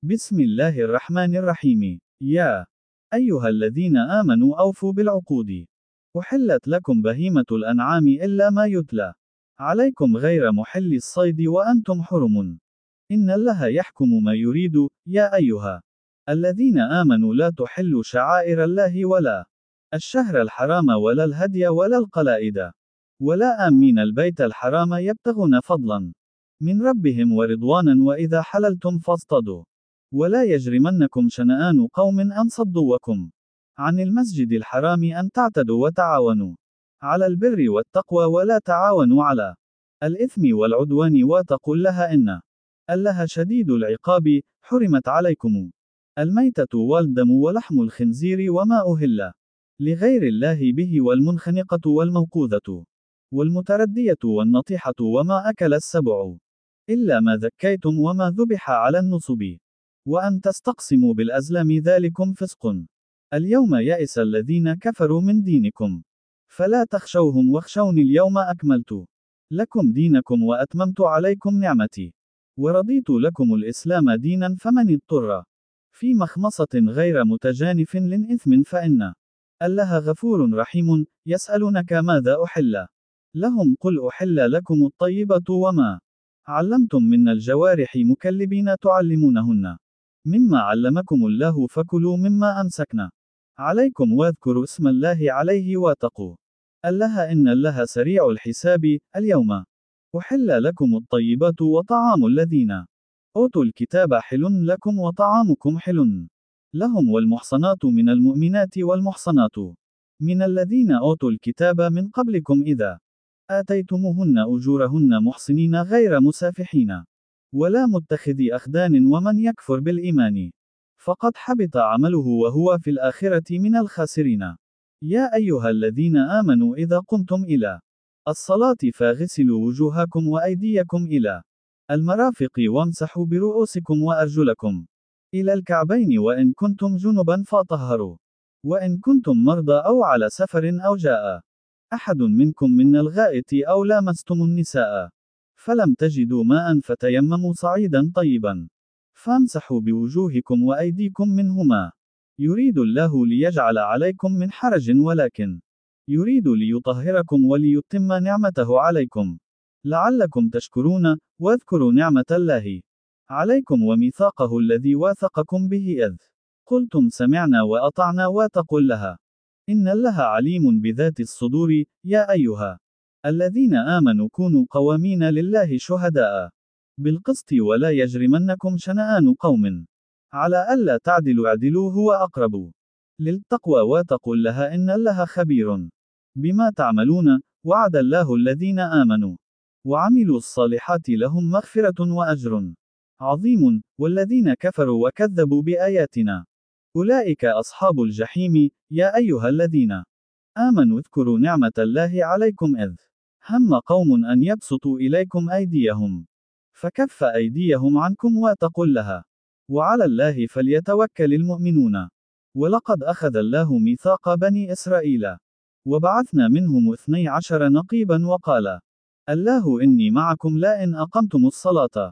بسم الله الرحمن الرحيم. يا أيها الذين آمنوا أوفوا بالعقود. أحلت لكم بهيمة الأنعام إلا ما يتلى عليكم غير محل الصيد وأنتم حرم. إن الله يحكم ما يريد. يا أيها الذين آمنوا لا تحلوا شعائر الله ولا الشهر الحرام ولا الهدي ولا القلائد ولا آمين البيت الحرام يبتغون فضلا من ربهم ورضوانا وإذا حللتم فاصطادوا ولا يجرمنكم شنآن قوم أن صدوكم عن المسجد الحرام أن تعتدوا وتعاونوا على البر والتقوى ولا تعاونوا على الإثم والعدوان واتقوا الله إن الله شديد العقاب. حرمت عليكم الميتة والدم ولحم الخنزير وما أهل لغير الله به والمنخنقة والموقوذة والمتردية والنطيحة وما أكل السبع إلا ما ذكيتم وما ذبح على النصب وأن تستقسموا بالأزلام ذلكم فسق. اليوم يئس الذين كفروا من دينكم فلا تخشوهم واخشوني اليوم أكملت لكم دينكم وأتممت عليكم نعمتي ورضيت لكم الإسلام دينا فمن اضطر في مخمصة غير متجانف لإثم فإن الله غفور رحيم. يسألونك ماذا أحل لهم قل أحل لكم الطيبات وما علمتم من الجوارح مكلبين تعلمونهن مما علمكم الله فكلوا مما أمسكنا عليكم واذكروا اسم الله عليه واتقوا الله إن الله سريع الحساب. اليوم أحل لكم الطيبات وطعام الذين أوتوا الكتاب حل لكم وطعامكم حل لهم والمحصنات من المؤمنات والمحصنات من الذين أوتوا الكتاب من قبلكم إذا آتيتموهن أجورهن محصنين غير مسافحين ولا متخذي أخدان ومن يكفر بالإيمان فقد حبط عمله وهو في الآخرة من الخاسرين. يا أيها الذين آمنوا إذا قمتم إلى الصلاة فاغسلوا وجوهكم وأيديكم إلى المرافق وامسحوا برؤوسكم وأرجلكم إلى الكعبين وإن كنتم جنبا فطهروا وإن كنتم مرضى أو على سفر أو جاء أحد منكم من الغائط أو لامستم النساء فلم تجدوا ماء فتيمموا صعيدا طيبا فامسحوا بوجوهكم وأيديكم منهما يريد الله ليجعل عليكم من حرج ولكن يريد ليطهركم وليتم نعمته عليكم لعلكم تشكرون. واذكروا نعمة الله عليكم وميثاقه الذي واثقكم به إذ قلتم سمعنا وأطعنا واتقوا الله إن الله عليم بذات الصدور. يا أيها الذين آمنوا كونوا قوامين لله شهداء بالقسط ولا يجرمنكم شنآن قوم على ألا تعدلوا اعدلوا هو أقرب للتقوى واتقوا الله إن الله خبير بما تعملون. وعد الله الذين آمنوا وعملوا الصالحات لهم مغفرة وأجر عظيم والذين كفروا وكذبوا بآياتنا أولئك أصحاب الجحيم. يا أيها الذين آمنوا اذكروا نعمة الله عليكم إذ هم قوم أن يبسطوا إليكم أيديهم فكف أيديهم عنكم واتقوا الله وعلى الله فليتوكل المؤمنون. ولقد أخذ الله ميثاق بني إسرائيل وبعثنا منهم 12 نقيبا وقال الله إني معكم لئن أقمتم الصلاة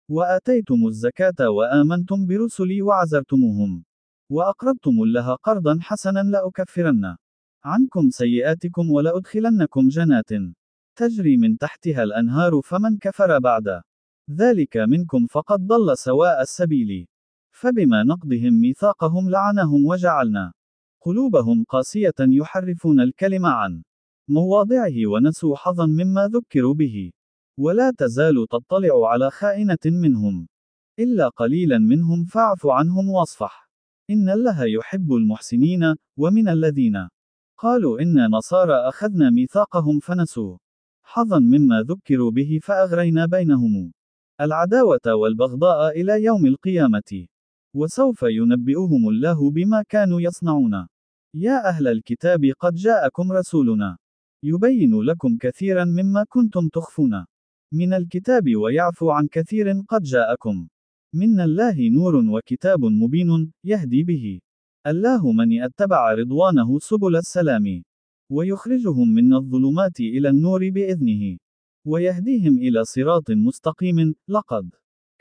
وآتيتم الزكاة وآمنتم برسلي وعزرتموهم وأقرضتم الله قرضا حسنا لأكفرن عنكم سيئاتكم ولأدخلنكم جنات تجري من تحتها الأنهار فمن كفر بعد ذلك منكم فقد ضل سواء السبيل فبما نقضهم ميثاقهم لعنهم وجعلنا قلوبهم قاسية يحرفون الكلم عن مواضعه ونسوا حظا مما ذكروا به ولا تزال تطلع على خائنة منهم إلا قليلا منهم فاعف عنهم واصفح إن الله يحب المحسنين. ومن الذين قالوا إنا نصارى أخذنا ميثاقهم فنسوا حظا مما ذكروا به فأغرينا بينهم العداوة والبغضاء إلى يوم القيامة وسوف ينبئهم الله بما كانوا يصنعون. يا أهل الكتاب قد جاءكم رسولنا يبين لكم كثيرا مما كنتم تخفون من الكتاب ويعفو عن كثير قد جاءكم من الله نور وكتاب مبين يهدي به الله من اتبع رضوانه سبل السلام ويخرجهم من الظلمات إلى النور بإذنه ويهديهم إلى صراط مستقيم. لقد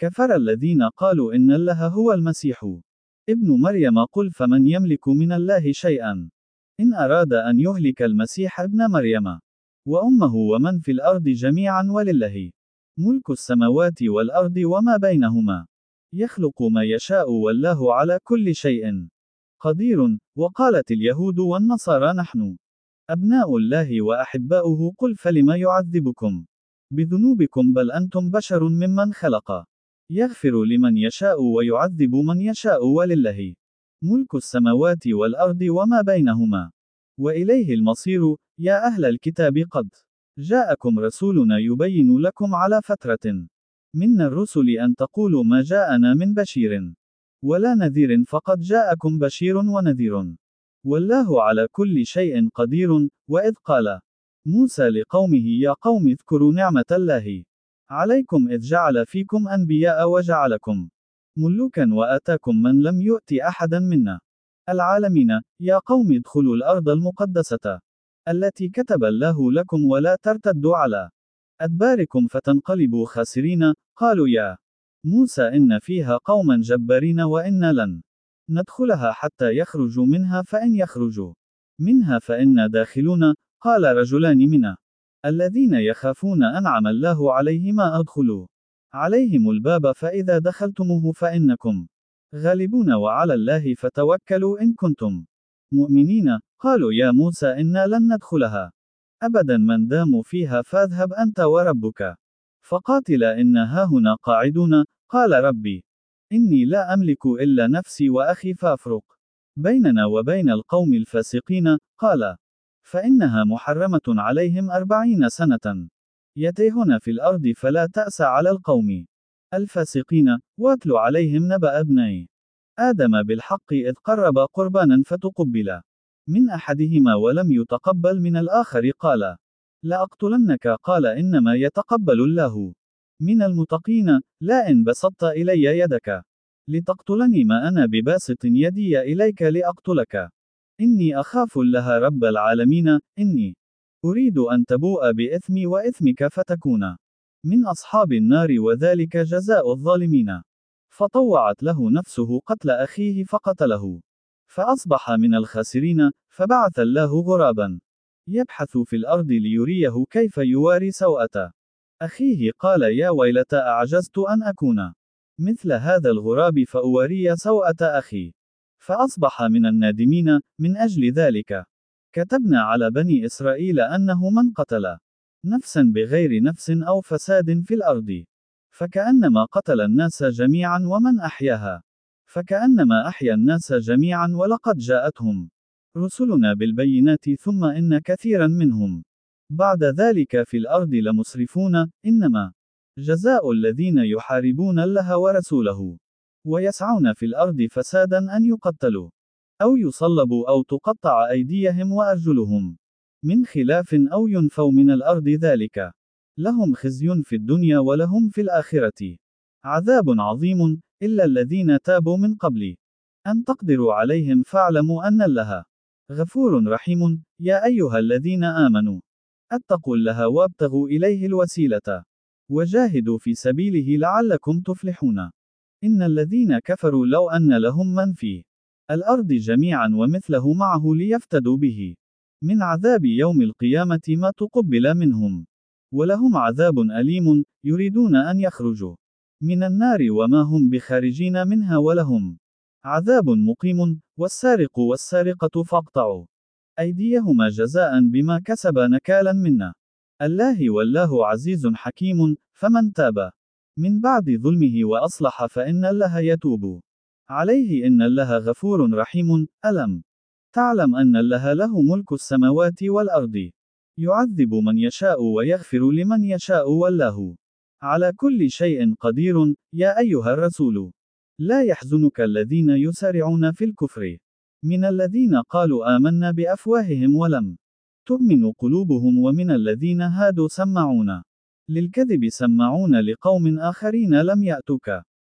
كفر الذين قالوا إن الله هو المسيح ابن مريم. قل فمن يملك من الله شيئا إن أراد أن يهلك المسيح ابن مريم وأمه ومن في الأرض جميعا، ولله ملك السماوات والأرض وما بينهما، يخلق ما يشاء والله على كل شيء قدير. وقالت اليهود والنصارى نحن أبناء الله وأحباؤه. قل فلم يعذبكم بذنوبكم بل أنتم بشر ممن خلق، يغفر لمن يشاء ويعذب من يشاء، ولله ملك السماوات والأرض وما بينهما وإليه المصير. يا أهل الكتاب قد جاءكم رسولنا يبين لكم على فترة من الرسل أن تقولوا ما جاءنا من بشير ولا نذير، فقد جاءكم بشير ونذير والله على كل شيء قدير. وإذ قال موسى لقومه يا قوم اذكروا نعمة الله عليكم إذ جعل فيكم أنبياء وجعلكم ملوكا وآتاكم من لم يؤت أحدا منا العالمين. يا قوم ادخلوا الأرض المقدسة التي كتب الله لكم ولا ترتدوا على أدباركم فتنقلبوا خاسرين. قالوا يا موسى إن فيها قوما جبارين وإنا لن ندخلها حتى يخرجوا منها، فإن يخرجوا منها فإنا داخلون. قال رجلان من الذين يخافون أنعم الله عليهما أدخلوا عليهم الباب فإذا دخلتموه فإنكم غالبون وعلى الله فتوكلوا إن كنتم مؤمنين. قالوا يا موسى إنا لن ندخلها أبدا من داموا فيها فاذهب أنت وربك فقاتلا إنا هاهنا قاعدون. قال ربي إني لا أملك إلا نفسي وأخي فافرق بيننا وبين القوم الفاسقين. قال فإنها محرمة عليهم 40 سنة يتيهون في الأرض فلا تأس على القوم الفاسقين. واتل عليهم نبأ ابني آدم بالحق إذ قربا قربانا فتقبل من أحدهما ولم يتقبل من الآخر قال لأقتلنك. قال إنما يتقبل الله من المتقين. لا إن بسطت إلي يدك لتقتلني ما أنا بباسط يدي إليك لأقتلك إني أخاف الله رب العالمين. إني أريد أن تبوء بإثمي وإثمك فتكون من أصحاب النار وذلك جزاء الظالمين. فطوعت له نفسه قتل أخيه فقتله فأصبح من الخاسرين. فبعث الله غرابا يبحث في الأرض ليريه كيف يواري سوءة أخيه. قال يا ويلتى أعجزت أن أكون مثل هذا الغراب فأواري سوءة أخي فأصبح من النادمين. من أجل ذلك كتبنا على بني إسرائيل أنه من قتل نفسا بغير نفس أو فساد في الأرض فكأنما قتل الناس جميعا، ومن أحياها فكأنما أحيا الناس جميعا. ولقد جاءتهم رسلنا بالبينات ثم إن كثيرا منهم بعد ذلك في الأرض لمسرفون. إنما جزاء الذين يحاربون الله ورسوله ويسعون في الأرض فسادا أن يقتلوا أو يصلبوا أو تقطع أيديهم وأرجلهم من خلاف أو ينفوا من الأرض ذلك لهم خزي في الدنيا ولهم في الآخرة عذاب عظيم. إلا الذين تابوا من قبل أن تقدروا عليهم فاعلموا أن الله غفور رحيم. يا أيها الذين آمنوا اتقوا الله وابتغوا إليه الوسيلة وجاهدوا في سبيله لعلكم تفلحون. إن الذين كفروا لو أن لهم من في الأرض جميعا ومثله معه ليفتدوا به من عذاب يوم القيامة ما تقبل منهم ولهم عذاب أليم. يريدون أن يخرجوا من النار وما هم بخارجين منها ولهم عذاب مقيم. والسارق والسارقة فاقطعوا أيديهما جزاء بما كسبا نكالا منا الله والله عزيز حكيم. فمن تاب من بعد ظلمه وأصلح فإن الله يتوب عليه إن الله غفور رحيم. ألم تعلم أن الله له ملك السماوات والأرض يعذب من يشاء ويغفر لمن يشاء والله على كل شيء قدير. يا أيها الرسول لا يحزنك الذين يسارعون في الكفر من الذين قالوا آمنا بأفواههم ولم تؤمن قلوبهم ومن الذين هادوا سماعون للكذب سماعون لقوم آخرين لم يأتوك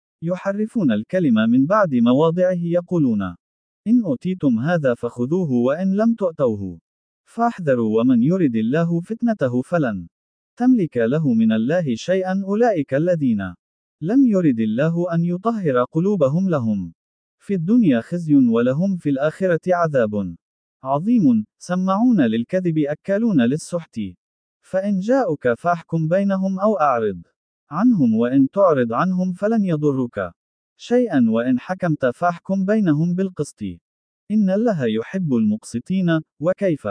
يحرفون الكلمة من بعد مواضعه يقولون إن أوتيتم هذا فخذوه وإن لم تؤتوه فاحذروا ومن يرد الله فتنته فلن تملك له من الله شيئا. أولئك الذين لم يرد الله أن يطهر قلوبهم لهم في الدنيا خزي ولهم في الآخرة عذاب عظيم، سماعون للكذب أكالون للسحت. فإن جاءك فاحكم بينهم أو أعرض عنهم، وإن تعرض عنهم فلن يضرك شيئا، وإن حكمت فاحكم بينهم بالقسط. إن الله يحب المقسطين. وكيف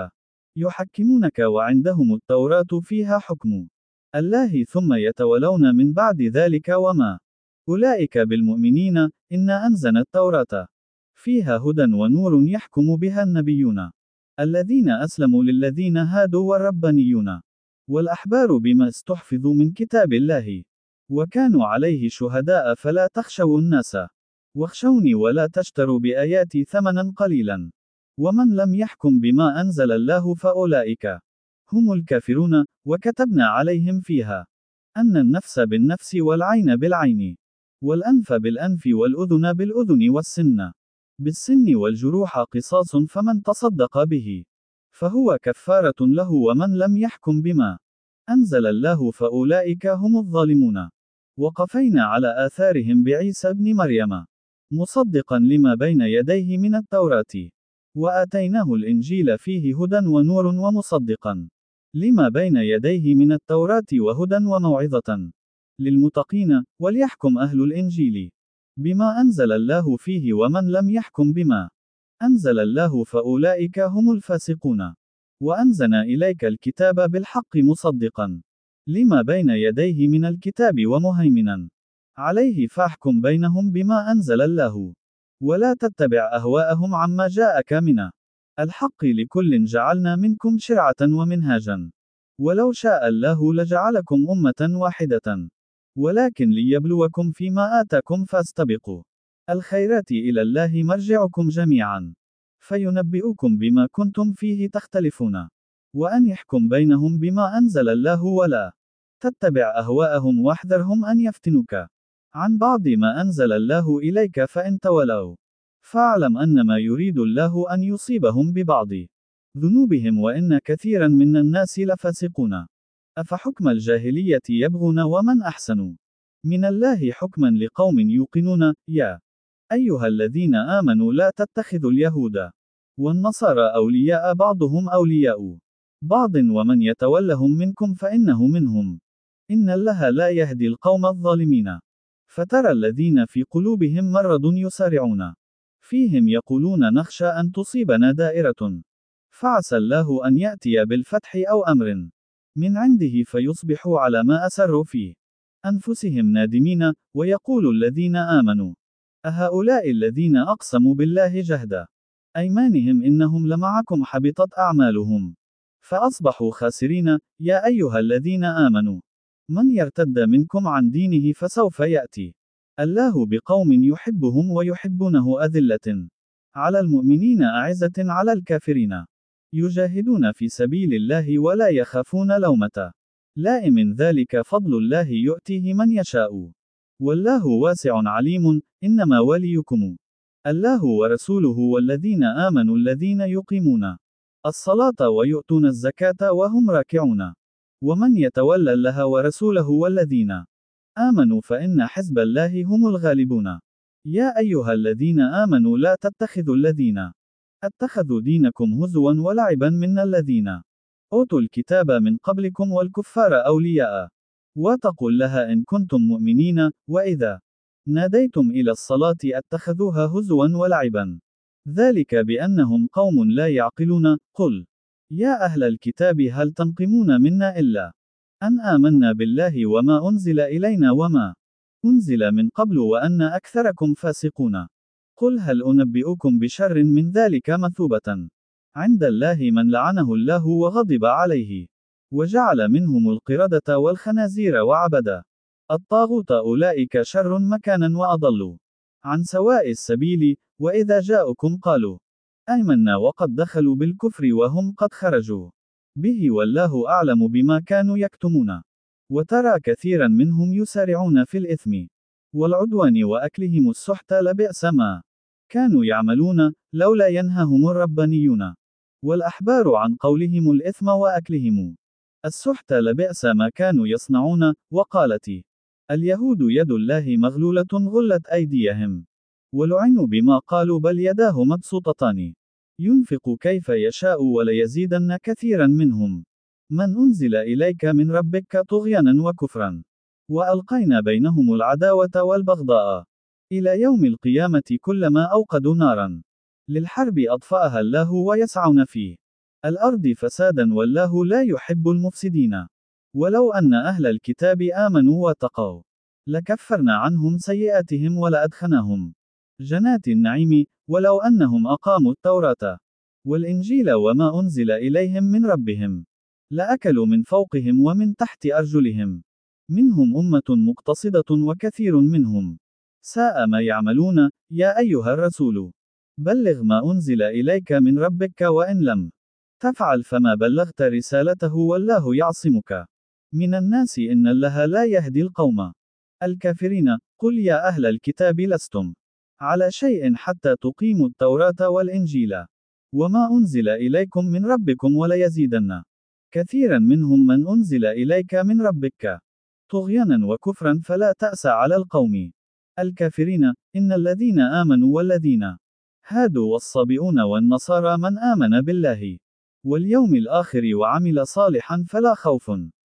يحكمونك وعندهم التوراة فيها حكم الله ثم يتولون من بعد ذلك وما أولئك بالمؤمنين. إنا أنزلنا التوراة فيها هدى ونور يحكم بها النبيون الذين أسلموا للذين هادوا والربانيون والأحبار بما استحفظوا من كتاب الله وكانوا عليه شهداء. فلا تخشوا الناس واخشوني ولا تشتروا بآياتي ثمنا قليلا. ومن لم يحكم بما أنزل الله فأولئك هم الكافرون. وكتبنا عليهم فيها أن النفس بالنفس والعين بالعين والأنف بالأنف والأذن بالأذن والسن بالسن والجروح قصاص، فمن تصدق به فهو كفارة له، ومن لم يحكم بما أنزل الله فأولئك هم الظالمون. وقفينا على آثارهم بعيسى ابن مريم مصدقا لما بين يديه من التوراة وآتيناه الإنجيل فيه هدى ونور ومصدقا لما بين يديه من التوراة وهدى وموعظة للمتقين. وليحكم أهل الإنجيل بما أنزل الله فيه، ومن لم يحكم بما أنزل الله فأولئك هم الفاسقون. وأنزلنا إليك الكتاب بالحق مصدقا لما بين يديه من الكتاب ومهيمنا عليه، فاحكم بينهم بما أنزل الله ولا تتبع أهواءهم عما جاءك من الحق. لكل جعلنا منكم شرعة ومنهاجا ولو شاء الله لجعلكم أمة واحدة ولكن ليبلوكم فيما آتاكم فاستبقوا الخيرات إلى الله مرجعكم جميعا فينبئكم بما كنتم فيه تختلفون. وأن يحكم بينهم بما أنزل الله ولا تتبع أهواءهم واحذرهم أن يفتنوك عن بعض ما أنزل الله إليك. فإن تولوا فاعلم أنما يريد الله أن يصيبهم ببعض ذنوبهم وإن كثيرا من الناس لفاسقون. أفحكم الجاهلية يبغون ومن أحسن من الله حكما لقوم يوقنون. يا أيها الذين آمنوا لا تتخذوا اليهود والنصارى أولياء بعضهم أولياء بعض ومن يتولهم منكم فإنه منهم. إن الله لا يهدي القوم الظالمين. فترى الذين في قلوبهم مرض يسارعون فيهم يقولون نخشى أن تصيبنا دائرة فعسى الله أن يأتي بالفتح أو أمر من عنده فيصبحوا على ما أسروا في أنفسهم نادمين. ويقول الذين آمنوا أهؤلاء الذين أقسموا بالله جهد أيمانهم إنهم لمعكم حبطت أعمالهم فأصبحوا خاسرين. يا أيها الذين آمنوا من يرتد منكم عن دينه فسوف يأتي الله بقوم يحبهم ويحبونه أذلة على المؤمنين أعزة على الكافرين يجاهدون في سبيل الله ولا يخافون لومة لائم. ذلك فضل الله يؤتيه من يشاء والله واسع عليم. إنما وليكم الله ورسوله والذين آمنوا الذين يقيمون الصلاة ويؤتون الزكاة وهم راكعون. ومن يتولى الله ورسوله والذين آمنوا فإن حزب الله هم الغالبون. يا أيها الذين آمنوا لا تتخذوا الذين اتخذوا دينكم هزوا ولعبا من الذين أوتوا الكتاب من قبلكم والكفار أولياء واتقوا الله إن كنتم مؤمنين. وإذا ناديتم إلى الصلاة اتخذوها هزوا ولعبا ذلك بأنهم قوم لا يعقلون. قل يا أهل الكتاب هل تنقمون منا إلا أن آمنا بالله وما أنزل إلينا وما أنزل من قبل وأن أكثركم فاسقون. قل هل أنبئكم بشر من ذلك مثوبة عند الله من لعنه الله وغضب عليه وجعل منهم القردة والخنازير وعبد الطاغوت أولئك شر مكانا وأضل عن سواء السبيل. وإذا جاءكم قالوا آمنا وقد دخلوا بالكفر وهم قد خرجوا به والله أعلم بما كانوا يكتمون. وترى كثيرا منهم يسارعون في الإثم والعدوان وأكلهم السحت لبئس ما كانوا يعملون. لولا ينهاهم الربانيون والأحبار عن قولهم الإثم وأكلهم السحت لبئس ما كانوا يصنعون. وقالت اليهود يد الله مغلولة غلت أيديهم. ولعنوا بما قالوا بل يداه مبسوطتان. ينفق كيف يشاء وليزيدن كثيرا منهم. من أنزل إليك من ربك طغيانا وكفرا. وألقينا بينهم العداوة والبغضاء إلى يوم القيامة كلما أوقدوا نارا للحرب أطفأها الله ويسعون في الأرض فسادا والله لا يحب المفسدين. ولو أن أهل الكتاب آمنوا واتقوا لكفرنا عنهم سيئاتهم ولأدخلناهم جنات النعيم، ولو أنهم أقاموا التوراة والإنجيل وما أنزل إليهم من ربهم لأكلوا من فوقهم ومن تحت أرجلهم منهم أمة مقتصدة وكثير منهم ساء ما يعملون. يا أيها الرسول بلغ ما أنزل إليك من ربك وإن لم تفعل فما بلغت رسالته والله يعصمك من الناس إن الله لا يهدي القوم الكافرين. قل يا أهل الكتاب لستم على شيء حتى تقيموا التوراة والإنجيل وما أنزل إليكم من ربكم وليزيدن كثيرا منهم من أنزل إليك من ربك طغيانا وكفرا فلا تأس على القوم الكافرين. إن الذين آمنوا والذين هادوا والصابئون والنصارى من آمن بالله واليوم الآخر وعمل صالحا فلا خوف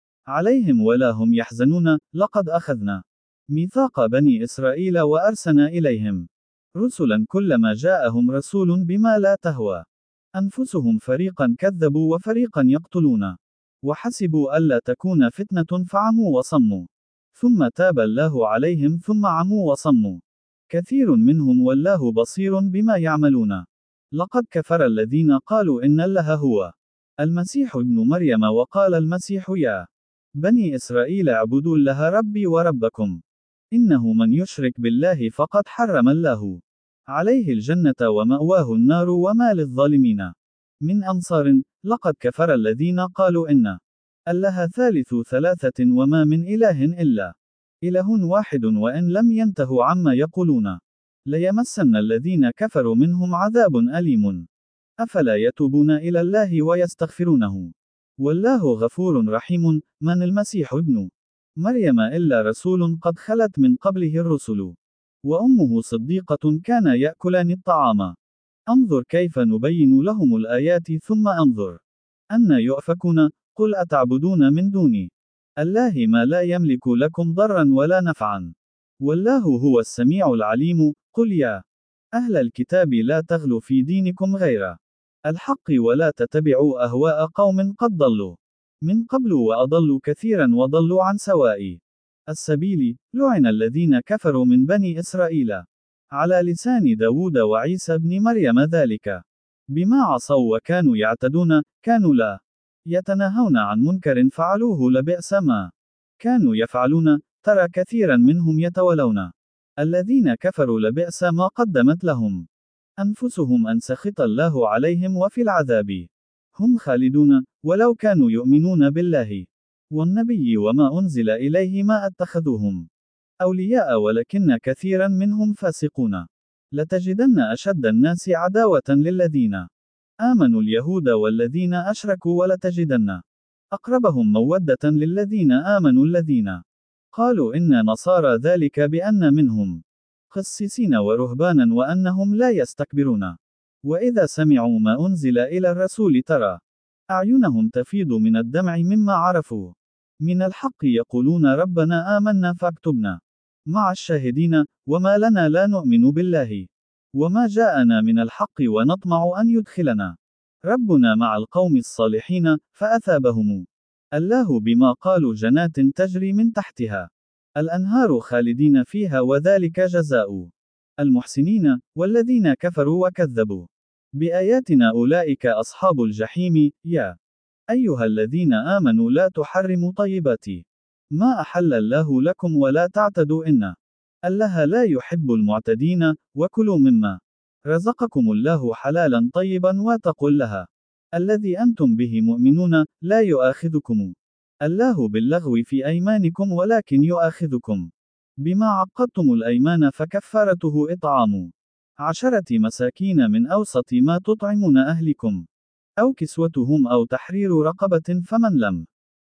عليهم ولا هم يحزنون. لقد أخذنا ميثاق بني إسرائيل وأرسلنا إليهم رسلا كلما جاءهم رسول بما لا تهوى أنفسهم فريقا كذبوا وفريقا يقتلون وحسبوا ألا تكون فتنة فعموا وصموا ثم تاب الله عليهم ثم عموا وصموا كثير منهم والله بصير بما يعملون. لقد كفر الذين قالوا إن الله هو المسيح ابن مريم وقال المسيح يا بني إسرائيل اعبدوا الله ربي وربكم إنه من يشرك بالله فقد حرم الله عليه الجنة ومأواه النار وما للظالمين من أنصار. لقد كفر الذين قالوا إن الله ثالث ثلاثة وما من إله إلا إله واحد وإن لم ينتهوا عما يقولون ليمسن الذين كفروا منهم عذاب أليم. أفلا يتوبون إلى الله ويستغفرونه والله غفور رحيم. من المسيح ابن مريم إلا رسول قد خلت من قبله الرسل وأمه صديقة كان يأكلان الطعام. انظر كيف نبين لهم الآيات ثم انظر أن يؤفكون. قل أتعبدون من دوني الله ما لا يملك لكم ضرا ولا نفعا والله هو السميع العليم. قل يا أهل الكتاب لا تغلوا في دينكم غير الحق ولا تتبعوا أهواء قوم قد ضلوا من قبل وأضلوا كثيرا وضلوا عن سواء السبيل. لعن الذين كفروا من بني إسرائيل على لسان داود وعيسى بن مريم ذلك بما عصوا وكانوا يعتدون كانوا لا يتناهون عن منكر فعلوه لبئس ما كانوا يفعلون. ترى كثيرا منهم يتولون الذين كفروا لبئس ما قدمت لهم أنفسهم أن سخط الله عليهم وفي العذاب هم خالدون. ولو كانوا يؤمنون بالله والنبي وما أنزل إليه ما اتخذوهم أولياء ولكن كثيرا منهم فاسقون. لتجدن أشد الناس عداوة للذين آمنوا اليهود والذين أشركوا ولتجدن أقربهم مودة للذين آمنوا الذين قالوا إنا نصارى ذلك بأن منهم قسيسين ورهبانا وأنهم لا يستكبرون وإذا سمعوا ما أنزل إلى الرسول ترى أعينهم تفيض من الدمع مما عرفوا من الحق يقولون ربنا آمنا فاكتبنا مع الشاهدين. وما لنا لا نؤمن بالله وما جاءنا من الحق ونطمع أن يدخلنا ربنا مع القوم الصالحين فأثابهم الله بما قالوا جنات تجري من تحتها الأنهار خالدين فيها وذلك جزاء المحسنين. والذين كفروا وكذبوا بآياتنا أولئك أصحاب الجحيم. يا أيها الذين آمنوا لا تحرموا طيبات ما أحل الله لكم ولا تعتدوا إن الله لا يحب المعتدين. وكلوا مما رزقكم الله حلالا طيبا واتقوا الله الذي أنتم به مؤمنون. لا يؤاخذكم الله باللغو في أيمانكم ولكن يؤاخذكم بما عقدتم الأيمان فكفارته إطعام 10 مساكين من أوسط ما تطعمون أهلكم أو كسوتهم أو تحرير رقبة فمن لم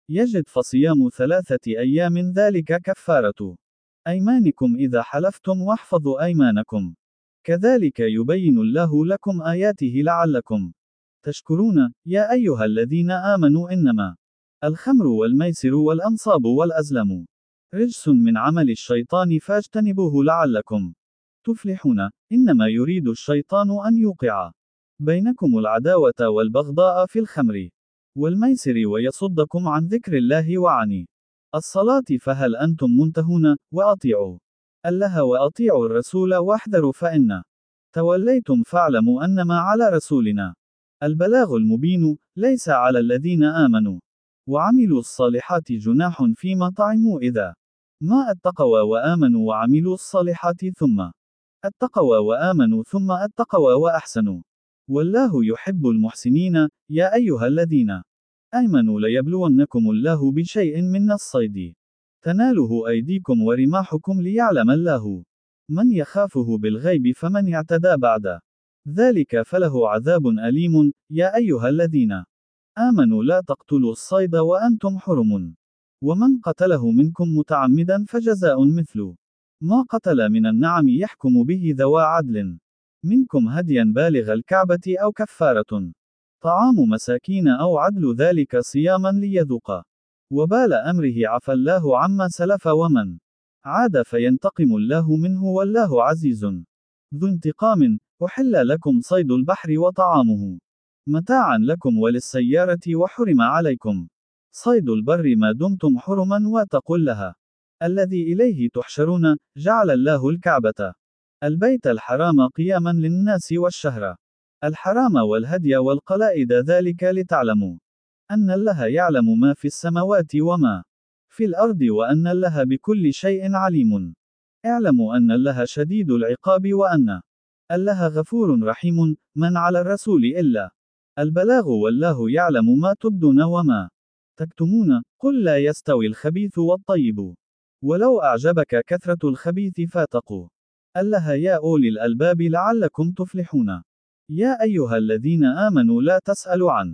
يجد فصيام 3 أيام ذلك كفارة أيمانكم إذا حلفتم واحفظوا أيمانكم. كذلك يبين الله لكم آياته لعلكم تشكرون. يا أيها الذين آمنوا إنما الخمر والميسر والأنصاب والأزلام رجس من عمل الشيطان فاجتنبوه لعلكم تفلحون. إنما يريد الشيطان أن يوقع بينكم العداوة والبغضاء في الخمر والميسر ويصدكم عن ذكر الله وعن الصلاة فهل أنتم منتهون. وأطيعوا الله وأطيعوا الرسول واحذروا فإن توليتم فاعلموا أنما على رسولنا البلاغ المبين. ليس على الذين آمنوا وعملوا الصالحات جناح فيما طعموا إذا ما اتقوا وآمنوا وعملوا الصالحات ثم اتقوا وآمنوا ثم اتقوا وأحسنوا والله يحب المحسنين. يا أيها الذين آمنوا ليبلونكم الله بشيء من الصيد تناله أيديكم ورماحكم ليعلم الله من يخافه بالغيب فمن اعتدى بعد ذلك فله عذاب أليم. يا أيها الذين آمنوا لا تقتلوا الصيد وأنتم حرم ومن قتله منكم متعمدا فجزاء مثل ما قتل من النعم يحكم به ذوى عدل منكم هديا بالغ الكعبة أو كفارة طعام مساكين أو عدل ذلك صياما ليذوق وبال أمره. عفى الله عما سلف ومن عاد فينتقم الله منه والله عزيز ذو انتقام. أحل لكم صيد البحر وطعامه متاعا لكم وللسيارة وحرم عليكم صيد البر ما دمتم حرما واتقوا الله الذي إليه تحشرون. جعل الله الكعبة البيت الحرام قياما للناس والشهر الحرام والهدي والقلائد ذلك لتعلموا أن الله يعلم ما في السماوات وما في الأرض وأن الله بكل شيء عليم. اعلموا أن الله شديد العقاب وأن الله غفور رحيم. من على الرسول إلا البلاغ والله يعلم ما تبدون وما تكتمون. قل لا يستوي الخبيث والطيب ولو أعجبك كثرة الخبيث فاتقوا الله يا أولي الألباب لعلكم تفلحون. يا أيها الذين آمنوا لا تسألوا عن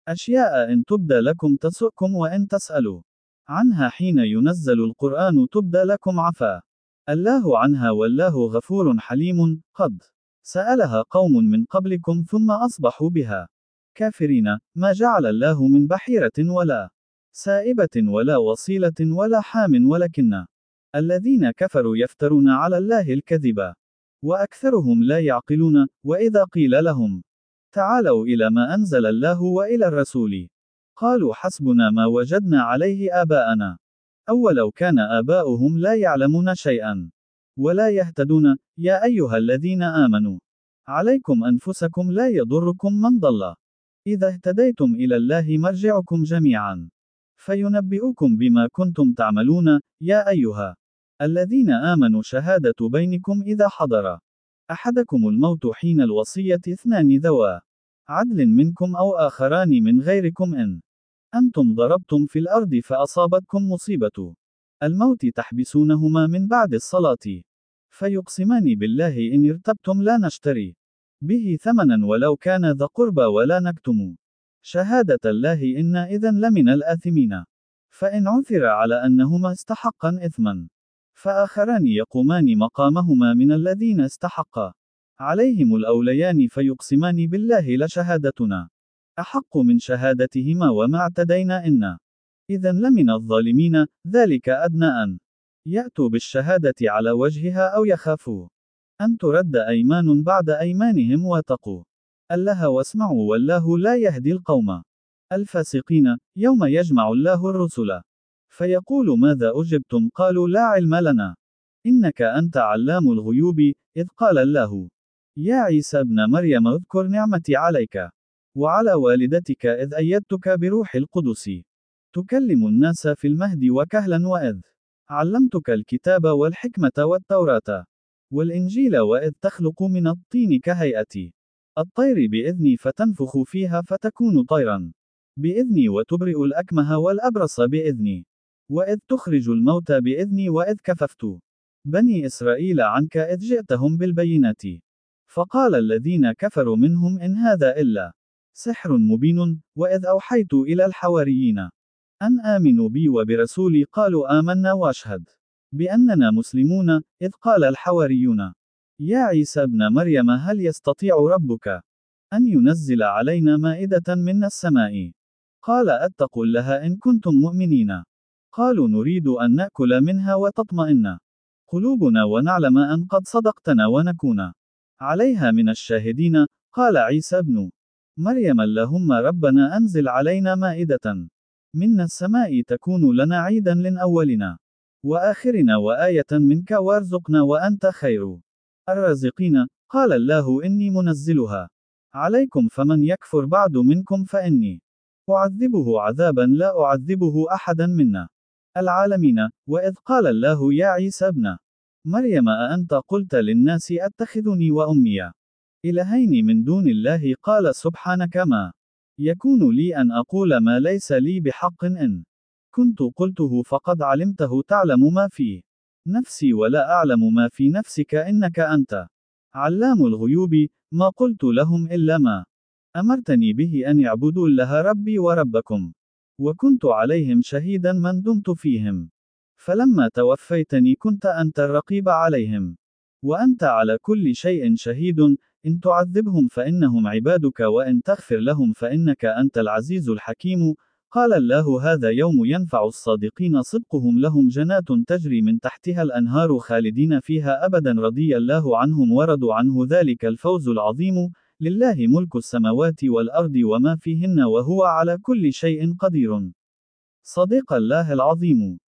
أشياء إن تبدى لكم تسؤكم وإن تسألوا عنها حين ينزل القرآن تبدى لكم عفا الله عنها والله غفور حليم. قد سألها قوم من قبلكم ثم أصبحوا بها كافرين. ما جعل الله من بحيرة ولا سائبة ولا وصيلة ولا حام ولكن الذين كفروا يفترون على الله الكذب وأكثرهم لا يعقلون. وإذا قيل لهم تعالوا إلى ما أنزل الله وإلى الرسول قالوا حسبنا ما وجدنا عليه آباءنا أولو كان آباؤهم لا يعلمون شيئا ولا يهتدون. يا أيها الذين آمنوا عليكم أنفسكم لا يضركم من ضل إذا اهتديتم إلى الله مرجعكم جميعا فينبئكم بما كنتم تعملون. يا أيها الذين آمنوا شهادة بينكم إذا حضر أحدكم الموت حين الوصية 2 ذوى عدل منكم أو آخران من غيركم إن أنتم ضربتم في الأرض فأصابتكم مصيبة الموت تحبسونهما من بعد الصلاة فيقسمان بالله إن ارتبتم لا نشتري به ثمنا ولو كان ذا قربى ولا نكتم شهادة الله إنا إذا لمن الآثمين. فإن عثر على أنهما استحقا إثما فآخران يقومان مقامهما من الذين استحق عليهم الأوليان فيقسمان بالله لشهادتنا أحق من شهادتهما وما اعتدينا إنا إذا لمن الظالمين. ذلك أدنى أن يأتوا بالشهادة على وجهها أو يخافوا أن ترد أيمان بعد أيمانهم واتقوا الله واسمعوا والله لا يهدي القوم الفاسقين. يوم يجمع الله الرسل فيقول ماذا أجبتم قالوا لا علم لنا إنك أنت علام الغيوب. إذ قال الله يا عيسى ابن مريم اذكر نعمتي عليك وعلى والدتك إذ أيدتك بروح القدس تكلم الناس في المهد وكهلا وإذ علمتك الكتاب والحكمة والتوراة والإنجيل وإذ تخلق من الطين كهيئة الطير بإذني فتنفخ فيها فتكون طيرا بإذني وتبرئ الأكمه والأبرص بإذني وإذ تخرج الموتى بإذني وإذ كففت بني إسرائيل عنك إذ جئتهم بالبينات فقال الذين كفروا منهم إن هذا إلا سحر مبين. وإذ أوحيت إلى الحواريين أن آمنوا بي وبرسولي قالوا آمنا واشهد بأننا مسلمون. إذ قال الحواريون يا عيسى ابن مريم هل يستطيع ربك أن ينزل علينا مائدة من السماء؟ قال أتقوا لها إن كنتم مؤمنين. قالوا نريد أن نأكل منها وتطمئن قلوبنا ونعلم أن قد صدقتنا ونكون عليها من الشاهدين. قال عيسى ابن مريم اللهم ربنا أنزل علينا مائدة من السماء تكون لنا عيدا لأولنا وآخرنا وآية منك وارزقنا وأنت خير الرازقين. قال الله إني منزلها عليكم فمن يكفر بعد منكم فإني أعذبه عذابا لا أعذبه أحدا منا العالمين. وإذ قال الله يا عيسى ابن مريم أأنت قلت للناس أتخذني وأمي إلهين من دون الله؟ قال سبحانك ما يكون لي أن أقول ما ليس لي بحق إن كنت قلته فقد علمته تعلم ما في نفسي ولا أعلم ما في نفسك إنك أنت علام الغيوب. ما قلت لهم إلا ما أمرتني به أن يعبدوا الله ربي وربكم وكنت عليهم شهيدا من دمت فيهم فلما توفيتني كنت أنت الرقيب عليهم وأنت على كل شيء شهيد. إن تعذبهم فإنهم عبادك وإن تغفر لهم فإنك أنت العزيز الحكيم. قال الله هذا يوم ينفع الصادقين صدقهم لهم جنات تجري من تحتها الأنهار خالدين فيها أبدا رضي الله عنهم ورضوا عنه ذلك الفوز العظيم. لله ملك السماوات والأرض وما فيهن وهو على كل شيء قدير. صدق الله العظيم.